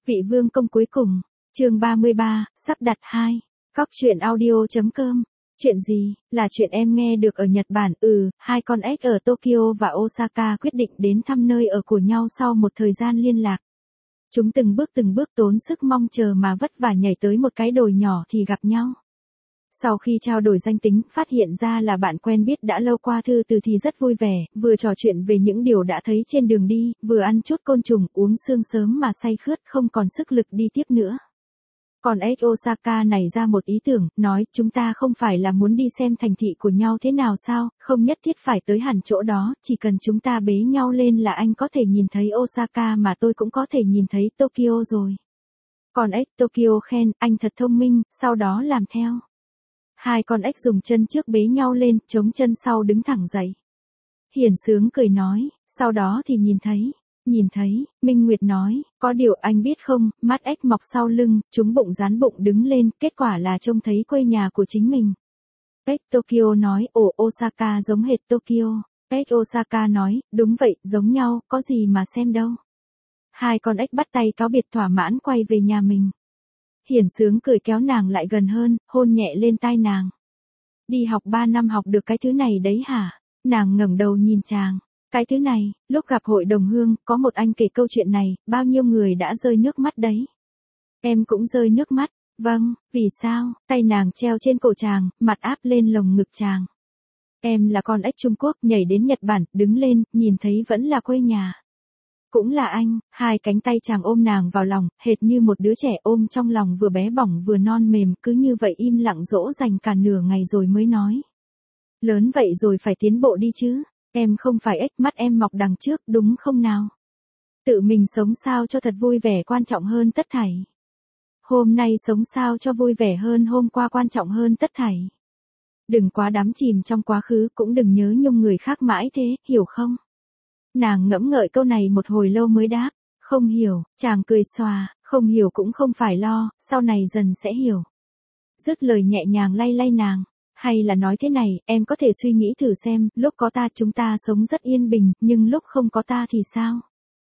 Vị vương công cuối cùng, chương 33, sắp đặt 2. Góc truyện audio.com. Chuyện gì, là chuyện em nghe được ở Nhật Bản. Hai con ếch ở Tokyo và Osaka quyết định đến thăm nơi ở của nhau sau một thời gian liên lạc. Chúng từng bước tốn sức mong chờ mà vất vả nhảy tới một cái đồi nhỏ thì gặp nhau. Sau khi trao đổi danh tính, phát hiện ra là bạn quen biết đã lâu qua thư từ thì rất vui vẻ, vừa trò chuyện về những điều đã thấy trên đường đi, vừa ăn chút côn trùng, uống sương sớm mà say khướt không còn sức lực đi tiếp nữa. Còn ếch Osaka này ra một ý tưởng, nói chúng ta không phải là muốn đi xem thành thị của nhau thế nào sao, không nhất thiết phải tới hẳn chỗ đó, chỉ cần chúng ta bế nhau lên là anh có thể nhìn thấy Osaka mà tôi cũng có thể nhìn thấy Tokyo rồi. Còn ếch Tokyo khen, anh thật thông minh, sau đó làm theo. Hai con ếch dùng chân trước bế nhau lên, chống chân sau đứng thẳng dậy. Hiển Sướng cười nói, sau đó thì nhìn thấy, Minh Nguyệt nói, có điều anh biết không, mắt ếch mọc sau lưng, chúng bụng dán bụng đứng lên, kết quả là trông thấy quê nhà của chính mình. Ếch Tokyo nói, ồ Osaka giống hệt Tokyo. Ếch Osaka nói, đúng vậy, giống nhau, có gì mà xem đâu. Hai con ếch bắt tay cáo biệt thỏa mãn quay về nhà mình. Hiển Sướng cười kéo nàng lại gần hơn, hôn nhẹ lên tai nàng. Đi học 3 năm học được cái thứ này đấy hả? Nàng ngẩng đầu nhìn chàng. Cái thứ này, lúc gặp hội đồng hương, có một anh kể câu chuyện này, bao nhiêu người đã rơi nước mắt đấy. Em cũng rơi nước mắt. Vâng, vì sao? Tay nàng treo trên cổ chàng, mặt áp lên lồng ngực chàng. Em là con ếch Trung Quốc, nhảy đến Nhật Bản, đứng lên, nhìn thấy vẫn là quê nhà. Cũng là anh. Hai cánh tay chàng ôm nàng vào lòng, hệt như một đứa trẻ ôm trong lòng vừa bé bỏng vừa non mềm, cứ như vậy im lặng dỗ dành cả nửa ngày rồi mới nói. Lớn vậy rồi phải tiến bộ đi chứ. Em không phải ếch, mắt em mọc đằng trước, đúng không nào? Tự mình sống sao cho thật vui vẻ quan trọng hơn tất thảy. Hôm nay sống sao cho vui vẻ hơn hôm qua quan trọng hơn tất thảy. Đừng quá đắm chìm trong quá khứ, cũng đừng nhớ nhung người khác mãi thế, hiểu không? Nàng ngẫm ngợi câu này một hồi lâu mới đáp, không hiểu. Chàng cười xòa, không hiểu cũng không phải lo, sau này dần sẽ hiểu. Dứt lời nhẹ nhàng lay lay nàng. Hay là nói thế này, em có thể suy nghĩ thử xem, lúc có ta chúng ta sống rất yên bình, nhưng lúc không có ta thì sao?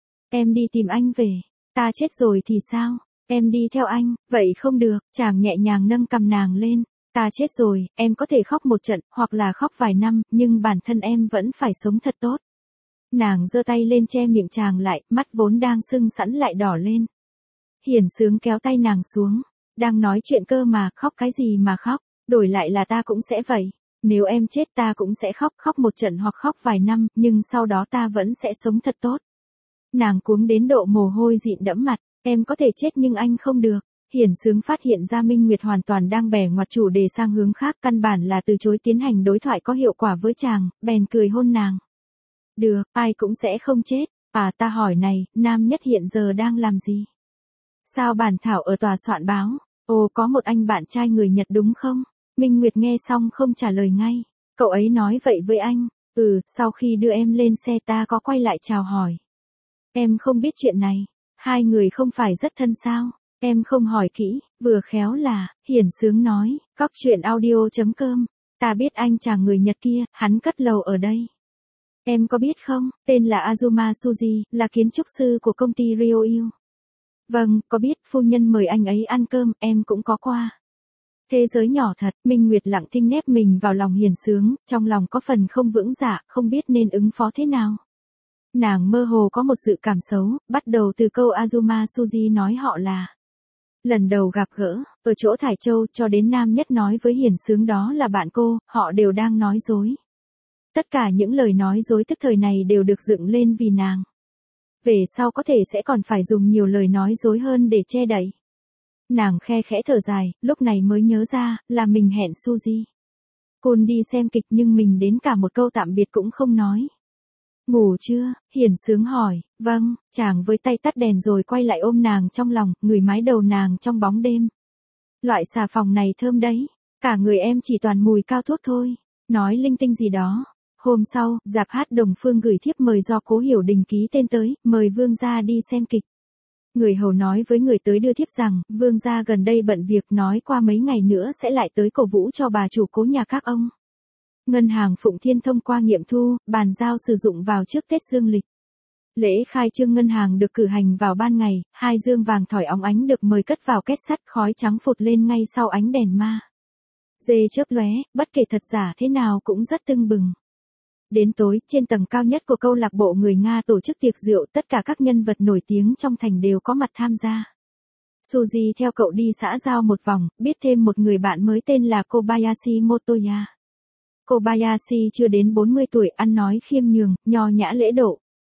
Em đi tìm anh về, ta chết rồi thì sao? Em đi theo anh, vậy không được. Chàng nhẹ nhàng nâng cằm nàng lên. Ta chết rồi, em có thể khóc một trận, hoặc là khóc vài năm, nhưng bản thân em vẫn phải sống thật tốt. Nàng giơ tay lên che miệng chàng lại, mắt vốn đang sưng sẵn lại đỏ lên. Hiển Sướng kéo tay nàng xuống. Đang nói chuyện cơ mà, khóc cái gì mà khóc? Đổi lại là ta cũng sẽ vậy. Nếu em chết ta cũng sẽ khóc một trận hoặc khóc vài năm, nhưng sau đó ta vẫn sẽ sống thật tốt. Nàng cuống đến độ mồ hôi dịn đẫm mặt, em có thể chết nhưng anh không được. Hiển Sướng phát hiện ra Minh Nguyệt hoàn toàn đang bẻ ngoặt chủ đề sang hướng khác, căn bản là từ chối tiến hành đối thoại có hiệu quả với chàng, bèn cười hôn nàng. Được, ai cũng sẽ không chết. Ta hỏi này, nam nhất hiện giờ đang làm gì? Sao bản thảo ở tòa soạn báo? Ồ, có một anh bạn trai người Nhật đúng không? Minh Nguyệt nghe xong không trả lời ngay. Cậu ấy nói vậy với anh. Sau khi đưa em lên xe ta có quay lại chào hỏi. Em không biết chuyện này. Hai người không phải rất thân sao? Em không hỏi kỹ, vừa khéo là, Hiển Sướng nói, góc truyện audio.com. Ta biết anh chàng người Nhật kia, hắn cất lầu ở đây. Em có biết không, tên là Azuma Suji, là kiến trúc sư của công ty Ryoyu. Vâng, có biết, phu nhân mời anh ấy ăn cơm, em cũng có qua. Thế giới nhỏ thật. Minh Nguyệt lặng thinh nép mình vào lòng Hiển Sướng, trong lòng có phần không vững dạ, không biết nên ứng phó thế nào. Nàng mơ hồ có một dự cảm xấu, bắt đầu từ câu Azuma Suji nói họ là. Lần đầu gặp gỡ, ở chỗ Thải Châu, cho đến nam nhất nói với Hiển Sướng đó là bạn cô, họ đều đang nói dối. Tất cả những lời nói dối tức thời này đều được dựng lên vì nàng. Về sau có thể sẽ còn phải dùng nhiều lời nói dối hơn để che đậy. Nàng khe khẽ thở dài, lúc này mới nhớ ra, là mình hẹn Suzy. Côn đi xem kịch nhưng mình đến cả một câu tạm biệt cũng không nói. Ngủ chưa? Hiển Sướng hỏi. Vâng, chàng với tay tắt đèn rồi quay lại ôm nàng trong lòng, ngửi mái đầu nàng trong bóng đêm. Loại xà phòng này thơm đấy, cả người em chỉ toàn mùi cao thuốc thôi. Nói linh tinh gì đó. Hôm sau, rạp hát Đồng Phương gửi thiếp mời do Cố Hiểu Đình ký tên tới, mời Vương gia đi xem kịch. Người hầu nói với người tới đưa thiếp rằng, Vương gia gần đây bận việc, nói qua mấy ngày nữa sẽ lại tới cổ vũ cho bà chủ Cố nhà các ông. Ngân hàng Phụng Thiên thông qua nghiệm thu, bàn giao sử dụng vào trước Tết Dương lịch. Lễ khai trương ngân hàng được cử hành vào ban ngày, 2 dương vàng thỏi óng ánh được mời cất vào két sắt, khói trắng phụt lên ngay sau ánh đèn ma. Dê chớp lóe, bất kể thật giả thế nào cũng rất tưng bừng. Đến tối, trên tầng cao nhất của câu lạc bộ người Nga tổ chức tiệc rượu, tất cả các nhân vật nổi tiếng trong thành đều có mặt tham gia. Suzy theo cậu đi xã giao một vòng, biết thêm một người bạn mới tên là Kobayashi Motoya. Kobayashi chưa đến 40 tuổi, ăn nói khiêm nhường, nho nhã lễ độ.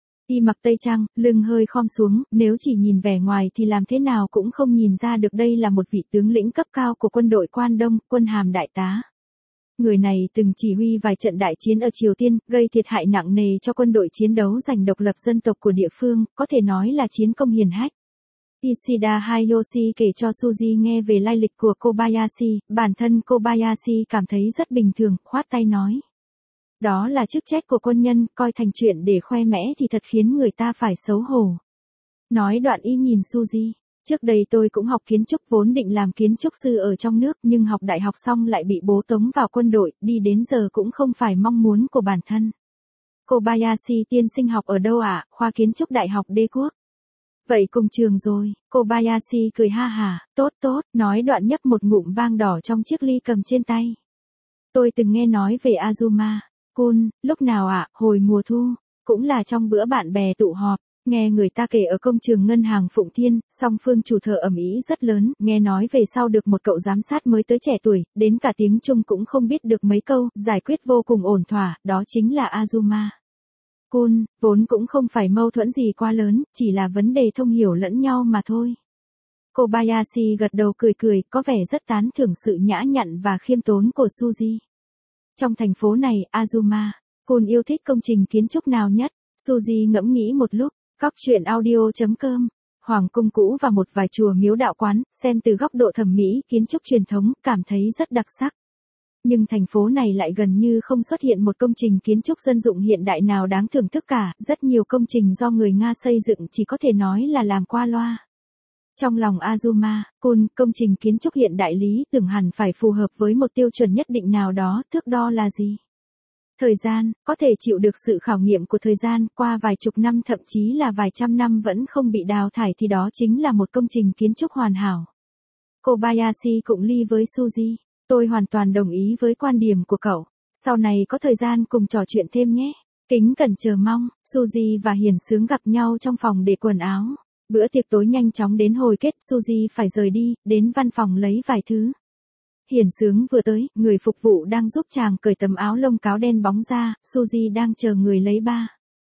Y mặc tây trang, lưng hơi khom xuống, nếu chỉ nhìn vẻ ngoài thì làm thế nào cũng không nhìn ra được đây là một vị tướng lĩnh cấp cao của quân đội Quan Đông, quân hàm đại tá. Người này từng chỉ huy vài trận đại chiến ở Triều Tiên, gây thiệt hại nặng nề cho quân đội chiến đấu giành độc lập dân tộc của địa phương, có thể nói là chiến công hiển hách. Ishida Hayashi kể cho Suzy nghe về lai lịch của Kobayashi, bản thân Kobayashi cảm thấy rất bình thường, khoát tay nói. Đó là chức trách của quân nhân, coi thành chuyện để khoe mẽ thì thật khiến người ta phải xấu hổ. Nói đoạn y nhìn Suzy. Trước đây tôi cũng học kiến trúc, vốn định làm kiến trúc sư ở trong nước, nhưng học đại học xong lại bị bố tống vào quân đội, đi đến giờ cũng không phải mong muốn của bản thân. Kobayashi tiên sinh học ở đâu ạ? Khoa kiến trúc Đại học Đế Quốc. Vậy cùng trường rồi, Kobayashi cười ha hả, tốt, nói đoạn nhấp một ngụm vang đỏ trong chiếc ly cầm trên tay. Tôi từng nghe nói về Azuma Kun, lúc nào ạ? Hồi mùa thu, cũng là trong bữa bạn bè tụ họp. Nghe người ta kể ở công trường ngân hàng Phụng Thiên, song phương chủ thờ ầm ĩ rất lớn, nghe nói về sau được một cậu giám sát mới tới trẻ tuổi, đến cả tiếng Trung cũng không biết được mấy câu, giải quyết vô cùng ổn thỏa, đó chính là Azuma Kun, vốn cũng không phải mâu thuẫn gì quá lớn, chỉ là vấn đề thông hiểu lẫn nhau mà thôi. Kobayashi gật đầu cười, có vẻ rất tán thưởng sự nhã nhặn và khiêm tốn của Suzy. Trong thành phố này, Azuma Kun yêu thích công trình kiến trúc nào nhất? Suzy ngẫm nghĩ một lúc. Góc truyện audio.com, Hoàng cung cũ và một vài chùa miếu đạo quán, xem từ góc độ thẩm mỹ, kiến trúc truyền thống, cảm thấy rất đặc sắc. Nhưng thành phố này lại gần như không xuất hiện một công trình kiến trúc dân dụng hiện đại nào đáng thưởng thức cả, rất nhiều công trình do người Nga xây dựng chỉ có thể nói là làm qua loa. Trong lòng Azuma Kun, công trình kiến trúc hiện đại lý tưởng hẳn phải phù hợp với một tiêu chuẩn nhất định nào đó, thước đo là gì? Thời gian, có thể chịu được sự khảo nghiệm của thời gian, qua vài chục năm thậm chí là vài trăm năm vẫn không bị đào thải thì đó chính là một công trình kiến trúc hoàn hảo. Kobayashi cũng ly với Suzy. Tôi hoàn toàn đồng ý với quan điểm của cậu. Sau này có thời gian cùng trò chuyện thêm nhé. Kính cẩn chờ mong. Suzy và Hiển Sướng gặp nhau trong phòng để quần áo. Bữa tiệc tối nhanh chóng đến hồi kết, Suzy phải rời đi, đến văn phòng lấy vài thứ. Hiển Sướng vừa tới, người phục vụ đang giúp chàng cởi tấm áo lông cáo đen bóng ra, Suzy đang chờ người lấy ba.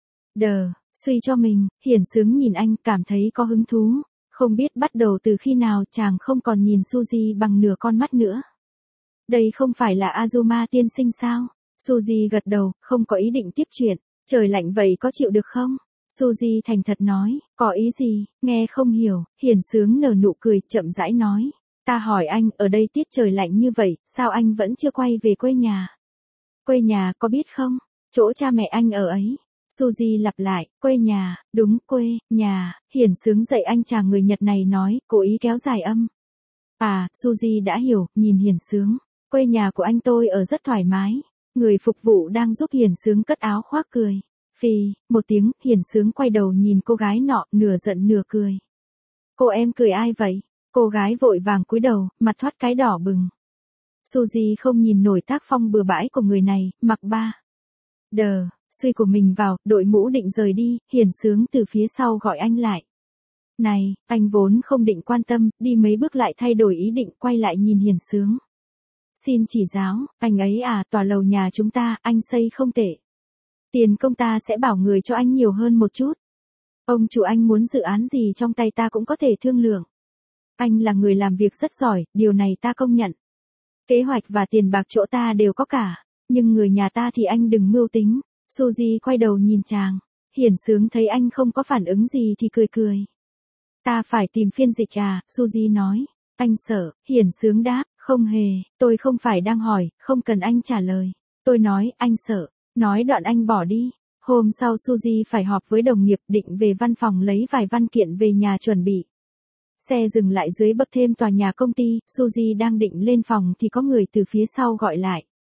Suy cho mình, Hiển Sướng nhìn anh, cảm thấy có hứng thú. Không biết bắt đầu từ khi nào chàng không còn nhìn Suzy bằng nửa con mắt nữa. Đây không phải là Azuma tiên sinh sao? Suzy gật đầu, không có ý định tiếp chuyện. Trời lạnh vậy có chịu được không? Suzy thành thật nói, có ý gì? Nghe không hiểu, Hiển Sướng nở nụ cười, chậm rãi nói. Ta hỏi anh, ở đây tiết trời lạnh như vậy, sao anh vẫn chưa quay về quê nhà? Quê nhà có biết không? Chỗ cha mẹ anh ở ấy. Suzy lặp lại, quê nhà, đúng, quê nhà. Hiển Sướng dạy anh chàng người Nhật này nói, cố ý kéo dài âm. À, Suzy đã hiểu, nhìn Hiển Sướng. Quê nhà của anh tôi ở rất thoải mái. Người phục vụ đang giúp Hiển Sướng cất áo khoác cười. Phì, một tiếng, Hiển Sướng quay đầu nhìn cô gái nọ, nửa giận nửa cười. Cô em cười ai vậy? Cô gái vội vàng cúi đầu, mặt thoát cái đỏ bừng. Suzy không nhìn nổi tác phong bừa bãi của người này, mặc ba. Suy của mình vào, đội mũ định rời đi, Hiển Sướng từ phía sau gọi anh lại. Này, anh vốn không định quan tâm, đi mấy bước lại thay đổi ý định, quay lại nhìn Hiển Sướng. Xin chỉ giáo, anh ấy à, tòa lầu nhà chúng ta, anh xây không tệ. Tiền công ta sẽ bảo người cho anh nhiều hơn một chút. Ông chủ anh muốn dự án gì trong tay ta cũng có thể thương lượng. Anh là người làm việc rất giỏi, điều này ta công nhận. Kế hoạch và tiền bạc chỗ ta đều có cả, nhưng người nhà ta thì anh đừng mưu tính. Suzy quay đầu nhìn chàng. Hiển Sướng thấy anh không có phản ứng gì thì cười. Ta phải tìm phiên dịch à, Suzy nói. Anh sợ, Hiển Sướng đáp, không hề, tôi không phải đang hỏi, không cần anh trả lời. Tôi nói, anh sợ. Nói đoạn anh bỏ đi. Hôm sau Suzy phải họp với đồng nghiệp, định về văn phòng lấy vài văn kiện về nhà chuẩn bị. Xe dừng lại dưới bậc thềm tòa nhà công ty, Suzy đang định lên phòng thì có người từ phía sau gọi lại.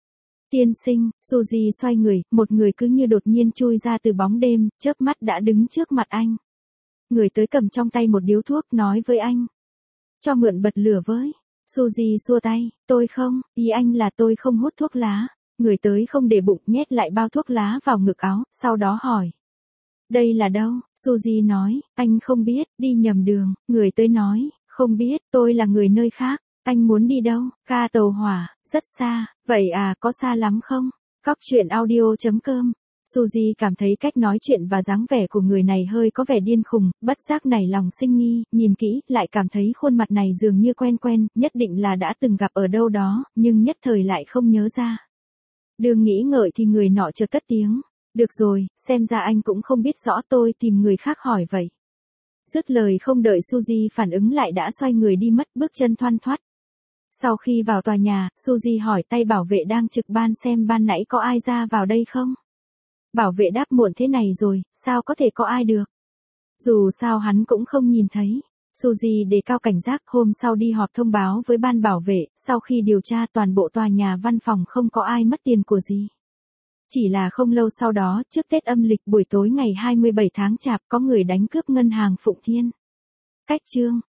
Tiên sinh, Suzy xoay người, một người cứ như đột nhiên chui ra từ bóng đêm, chớp mắt đã đứng trước mặt anh. Người tới cầm trong tay một điếu thuốc nói với anh. Cho mượn bật lửa với. Suzy xua tay, tôi không, ý anh là tôi không hút thuốc lá. Người tới không để bụng nhét lại bao thuốc lá vào ngực áo, sau đó hỏi. Đây là đâu? Suzy nói, anh không biết, đi nhầm đường. Người tới nói, không biết, tôi là người nơi khác. Anh muốn đi đâu? Ga tàu hỏa, rất xa. Vậy à, có xa lắm không? Cóc truyện audio.com. Suzy cảm thấy cách nói chuyện và dáng vẻ của người này hơi có vẻ điên khùng, bất giác nảy lòng sinh nghi, nhìn kỹ, lại cảm thấy khuôn mặt này dường như quen quen, nhất định là đã từng gặp ở đâu đó, nhưng nhất thời lại không nhớ ra. Đường nghĩ ngợi thì người nọ chợt cất tiếng. Được rồi, xem ra anh cũng không biết rõ, tôi tìm người khác hỏi vậy. Dứt lời không đợi Suzy phản ứng lại đã xoay người đi mất, bước chân thoăn thoắt. Sau khi vào tòa nhà, Suzy hỏi tay bảo vệ đang trực ban xem ban nãy có ai ra vào đây không. Bảo vệ đáp muộn thế này rồi, sao có thể có ai được. Dù sao hắn cũng không nhìn thấy. Suzy đề cao cảnh giác, hôm sau đi họp thông báo với ban bảo vệ, sau khi điều tra toàn bộ tòa nhà văn phòng không có ai mất tiền của gì. Chỉ là không lâu sau đó, trước Tết âm lịch buổi tối ngày 27 tháng Chạp có người đánh cướp ngân hàng Phụng Thiên. Cách chương